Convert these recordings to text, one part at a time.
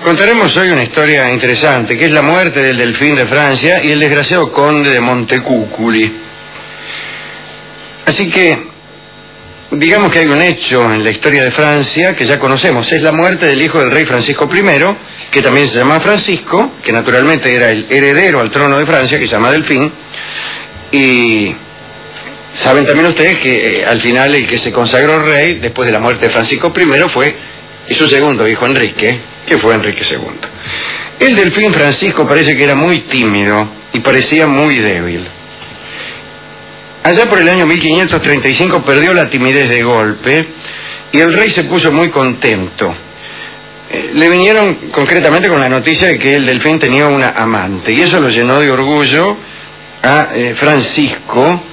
Contaremos hoy una historia interesante, que es la muerte del delfín de Francia y el desgraciado conde de Montecuculi. Así que, digamos que hay un hecho en la historia de Francia que ya conocemos, es la muerte del hijo del rey Francisco I, que también se llama Francisco, que naturalmente era el heredero al trono de Francia, que se llama Delfín, y saben también ustedes que al final el que se consagró rey después de la muerte de Francisco I fue su segundo hijo Enrique, que fue Enrique II. El delfín Francisco parece que era muy tímido y parecía muy débil. Allá por el año 1535 perdió la timidez de golpe y el rey se puso muy contento. Le vinieron concretamente con la noticia de que el delfín tenía una amante y eso lo llenó de orgullo a Francisco,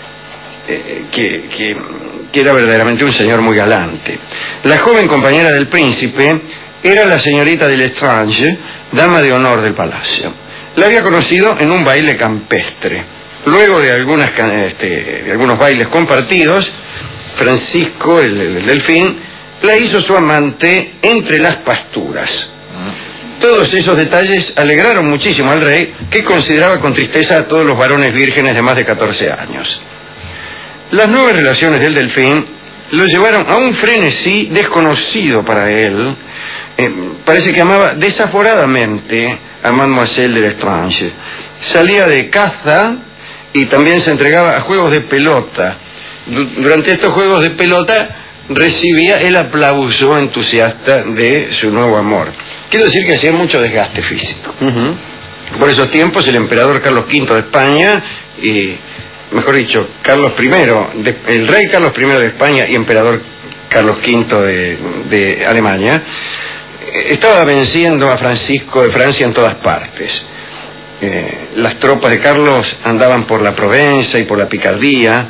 que era verdaderamente un señor muy galante. La joven compañera del príncipe era la señorita de Lestrange, dama de honor del palacio. La había conocido en un baile campestre. Luego de algunos bailes compartidos, Francisco, el delfín, la hizo su amante entre las pasturas. Todos esos detalles alegraron muchísimo al rey, que consideraba con tristeza a todos los varones vírgenes de más de 14 años. Las nuevas relaciones del delfín lo llevaron a un frenesí desconocido para él. Parece que amaba desaforadamente a Mademoiselle de Lestrange. Salía de caza y también se entregaba a juegos de pelota. Durante estos juegos de pelota recibía el aplauso entusiasta de su nuevo amor. Quiero decir que hacía mucho desgaste físico. Por esos tiempos el emperador Carlos V de España y, mejor dicho, el rey Carlos I de España y emperador Carlos V de Alemania, estaba venciendo a Francisco de Francia en todas partes. Las tropas de Carlos andaban por la Provenza y por la Picardía,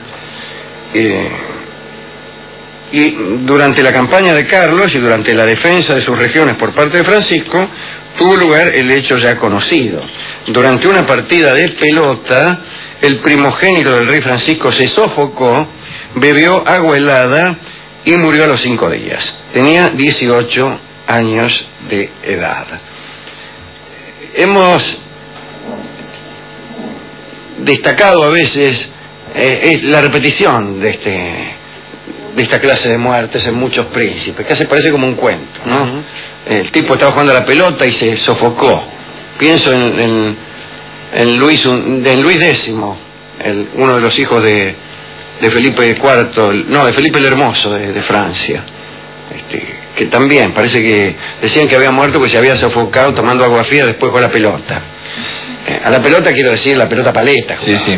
y durante la campaña de Carlos y durante la defensa de sus regiones por parte de Francisco, tuvo lugar el hecho ya conocido. Durante una partida de pelota, el primogénito del rey Francisco se sofocó, bebió agua helada y murió a los 5 días. Tenía 18 años de edad. Hemos destacado a veces la repetición de esta clase de muertes en muchos príncipes, que se parece como un cuento, ¿no? El tipo estaba jugando a la pelota y se sofocó. Pienso en Luis X, uno de los hijos de Felipe IV, de Felipe el Hermoso de Francia, que también parece que decían que había muerto porque se había sofocado tomando agua fría después con la pelota. A la pelota quiero decir la pelota paleta. Sí, sí.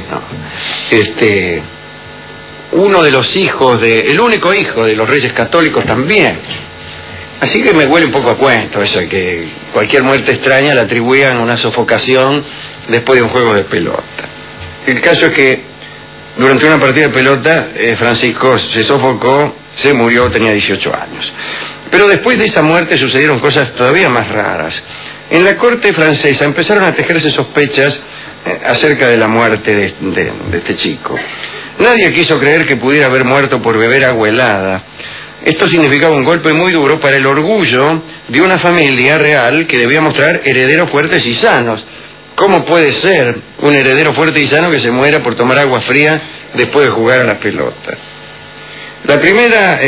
¿No? Uno de los hijos el único hijo de los reyes católicos también. Así que me huele un poco a cuento eso de que cualquier muerte extraña la atribuían a una sofocación después de un juego de pelota. El caso es que durante una partida de pelota Francisco se sofocó, se murió, tenía 18 años. Pero después de esa muerte sucedieron cosas todavía más raras. En la corte francesa empezaron a tejerse sospechas acerca de la muerte de este chico. Nadie quiso creer que pudiera haber muerto por beber agua helada. Esto significaba un golpe muy duro para el orgullo de una familia real que debía mostrar herederos fuertes y sanos. ¿Cómo puede ser un heredero fuerte y sano que se muera por tomar agua fría después de jugar a la pelota? La primera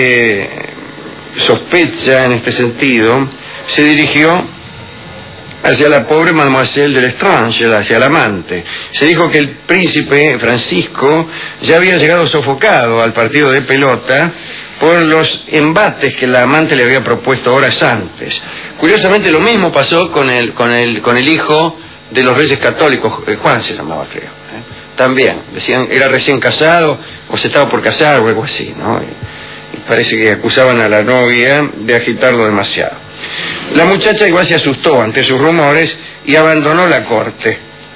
sospecha en este sentido se dirigió hacia la pobre Mademoiselle de Lestrange, hacia la amante. Se dijo que el príncipe Francisco ya había llegado sofocado al partido de pelota por los embates que la amante le había propuesto horas antes. Curiosamente lo mismo pasó con el hijo de los reyes católicos, Juan se llamaba, creo. También, decían, era recién casado o se estaba por casar o algo así, ¿no? Y parece que acusaban a la novia de agitarlo demasiado. La muchacha igual se asustó ante sus rumores y abandonó la corte.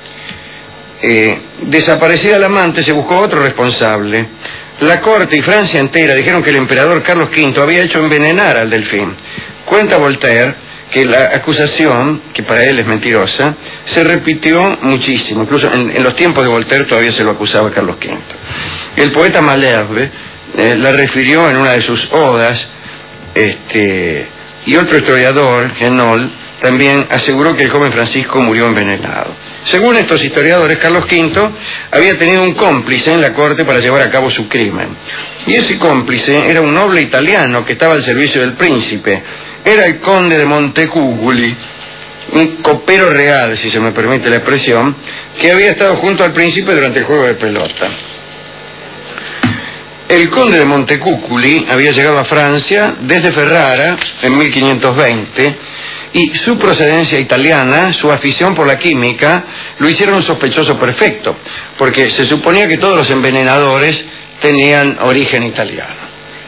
Desaparecida la amante, se buscó otro responsable. La corte y Francia entera dijeron que el emperador Carlos V había hecho envenenar al delfín. Cuenta Voltaire que la acusación, que para él es mentirosa, se repitió muchísimo. Incluso en los tiempos de Voltaire todavía se lo acusaba a Carlos V. El poeta Malherbe la refirió en una de sus odas, y otro historiador, Genol, también aseguró que el joven Francisco murió envenenado. Según estos historiadores, Carlos V había tenido un cómplice en la corte para llevar a cabo su crimen. Y ese cómplice era un noble italiano que estaba al servicio del príncipe. Era el conde de Montecuculi, un copero real, si se me permite la expresión, que había estado junto al príncipe durante el juego de pelota. El conde de Montecuculi había llegado a Francia desde Ferrara en 1520 y su procedencia italiana, su afición por la química, lo hicieron un sospechoso perfecto, porque se suponía que todos los envenenadores tenían origen italiano.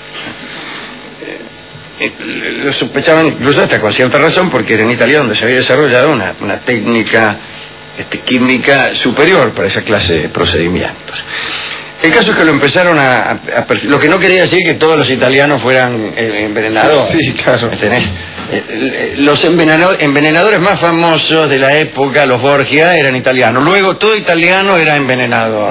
Lo sospechaban incluso hasta con cierta razón, porque era en Italia donde se había desarrollado una técnica química superior para esa clase de procedimientos. El caso es que lo empezaron lo que no quería decir que todos los italianos fueran envenenadores. Sí, claro. Los envenenadores más famosos de la época, los Borgia, eran italianos. Luego todo italiano era envenenador.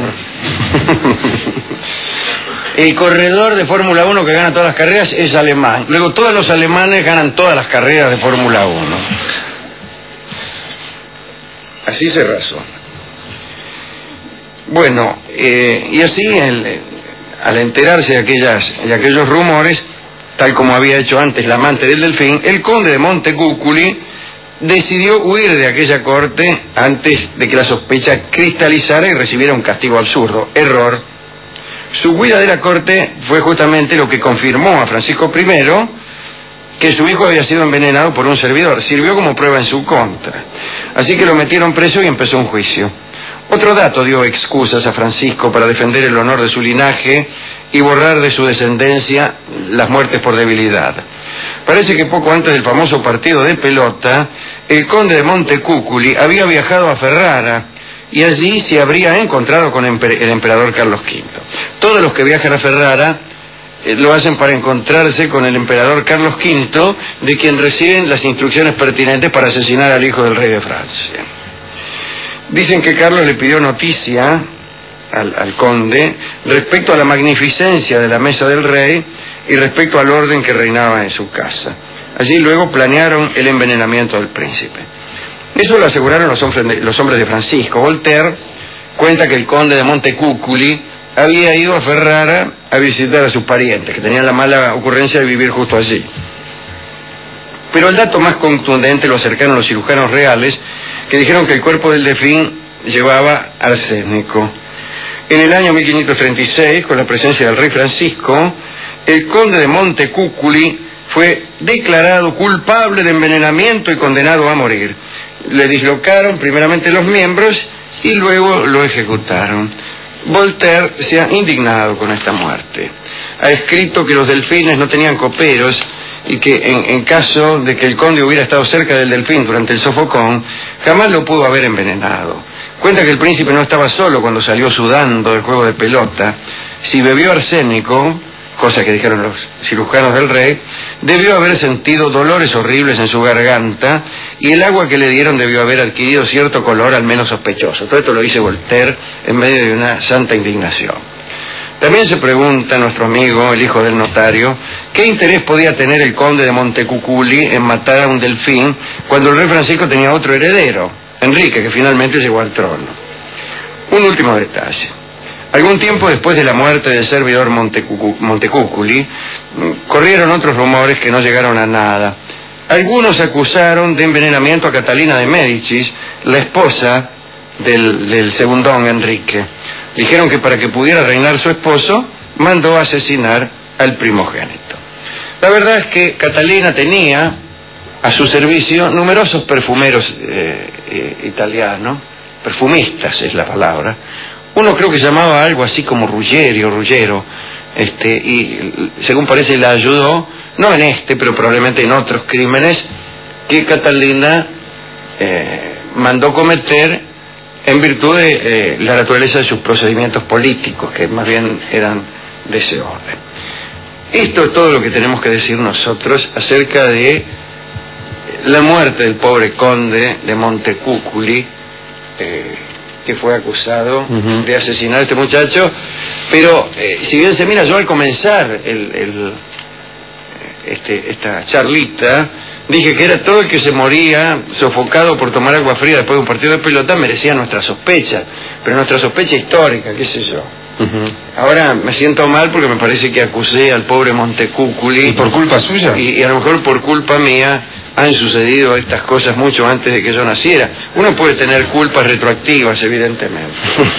El corredor de Fórmula 1 que gana todas las carreras es alemán. Luego todos los alemanes ganan todas las carreras de Fórmula 1. Así se razona. Bueno, y así, al enterarse de aquellos rumores, tal como había hecho antes la amante del Delfín, el conde de Montecuculi decidió huir de aquella corte antes de que la sospecha cristalizara y recibiera un castigo absurdo. Error. Su huida de la corte fue justamente lo que confirmó a Francisco I que su hijo había sido envenenado por un servidor. Sirvió como prueba en su contra. Así que lo metieron preso y empezó un juicio. Otro dato dio excusas a Francisco para defender el honor de su linaje y borrar de su descendencia las muertes por debilidad. Parece que poco antes del famoso partido de pelota, el conde de Montecuculi había viajado a Ferrara y allí se habría encontrado con el emperador Carlos V. Todos los que viajan a Ferrara lo hacen para encontrarse con el emperador Carlos V, de quien reciben las instrucciones pertinentes para asesinar al hijo del rey de Francia. Dicen que Carlos le pidió noticia al conde respecto a la magnificencia de la mesa del rey y respecto al orden que reinaba en su casa. Allí luego planearon el envenenamiento del príncipe. Eso lo aseguraron los hombres de Francisco. Voltaire cuenta que el conde de Montecuculi había ido a Ferrara a visitar a sus parientes, que tenían la mala ocurrencia de vivir justo allí. Pero el dato más contundente lo acercaron los cirujanos reales, que dijeron que el cuerpo del Delfín llevaba arsénico. En el año 1536, con la presencia del rey Francisco, el conde de Montecuculi fue declarado culpable de envenenamiento y condenado a morir. Le dislocaron primeramente los miembros y luego lo ejecutaron. Voltaire se ha indignado con esta muerte. Ha escrito que los delfines no tenían coperos y que en caso de que el conde hubiera estado cerca del delfín durante el sofocón, jamás lo pudo haber envenenado. Cuenta que el príncipe no estaba solo cuando salió sudando del juego de pelota. Si bebió arsénico, cosa que dijeron los cirujanos del rey, debió haber sentido dolores horribles en su garganta y el agua que le dieron debió haber adquirido cierto color al menos sospechoso. Todo esto lo dice Voltaire en medio de una santa indignación. También se pregunta nuestro amigo, el hijo del notario, ¿qué interés podía tener el conde de Montecuculi en matar a un delfín cuando el rey Francisco tenía otro heredero, Enrique, que finalmente llegó al trono? Un último detalle. Algún tiempo después de la muerte del servidor Montecuculi, corrieron otros rumores que no llegaron a nada. Algunos acusaron de envenenamiento a Catalina de Médicis, la esposa del segundón Enrique. Dijeron que para que pudiera reinar su esposo, mandó asesinar al primogénito. La verdad es que Catalina tenía a su servicio numerosos perfumeros italianos, perfumistas es la palabra. Uno creo que llamaba algo así como Ruggiero, y según parece la ayudó, no en este, pero probablemente en otros crímenes que Catalina mandó cometer en virtud de la naturaleza de sus procedimientos políticos, que más bien eran de ese orden. Esto es todo lo que tenemos que decir nosotros acerca de la muerte del pobre conde de Montecuculi, que fue acusado de asesinar a este muchacho. Pero si bien se mira, yo al comenzar esta charlita Dije que era todo el que se moría sofocado por tomar agua fría después de un partido de pelota merecía nuestra sospecha, pero nuestra sospecha histórica, qué sé yo. Ahora me siento mal porque me parece que acusé al pobre Montecúculi. ¿Y por culpa suya? Y a lo mejor por culpa mía han sucedido estas cosas mucho antes de que yo naciera. Uno puede tener culpas retroactivas, evidentemente.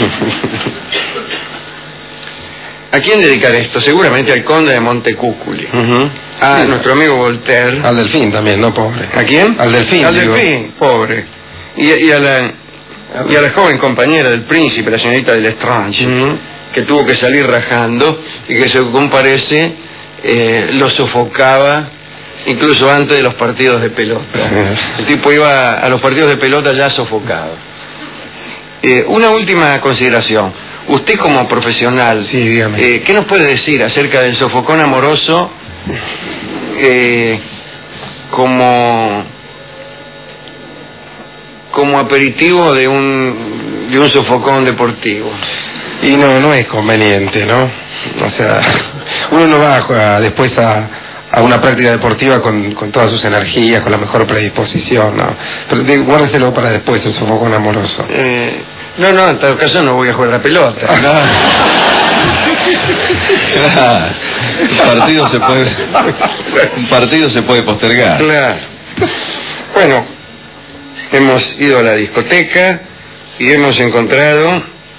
¿A quién dedicar esto? Seguramente al conde de Montecúculi. A nuestro amigo Voltaire. Al Delfín también, ¿no, pobre? ¿A quién? Al Delfín. Al Delfín, pobre. Y a la joven compañera del príncipe, la señorita de Lestrange, que tuvo que salir rajando y que, según parece, lo sofocaba incluso antes de los partidos de pelota. El tipo iba a los partidos de pelota ya sofocado. Una última consideración. Usted como profesional, sí, dígame. ¿Qué nos puede decir acerca del sofocón amoroso como aperitivo de un sofocón deportivo? Y no es conveniente, ¿no? O sea, uno no va después a una práctica deportiva con todas sus energías, con la mejor predisposición, ¿no? Pero guárdeselo para después, el sofocón amoroso. No, en todo caso no voy a jugar a la pelota. Un partido se puede postergar. Claro. Bueno, hemos ido a la discoteca y hemos encontrado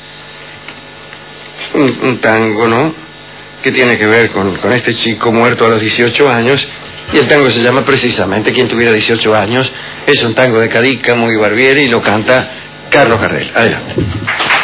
un tango, ¿no? Que tiene que ver con este chico muerto a los 18 años. Y el tango se llama precisamente Quien tuviera 18 años. Es un tango de Cadica, muy Barbieri, y lo canta Carlos Gardel. Adelante.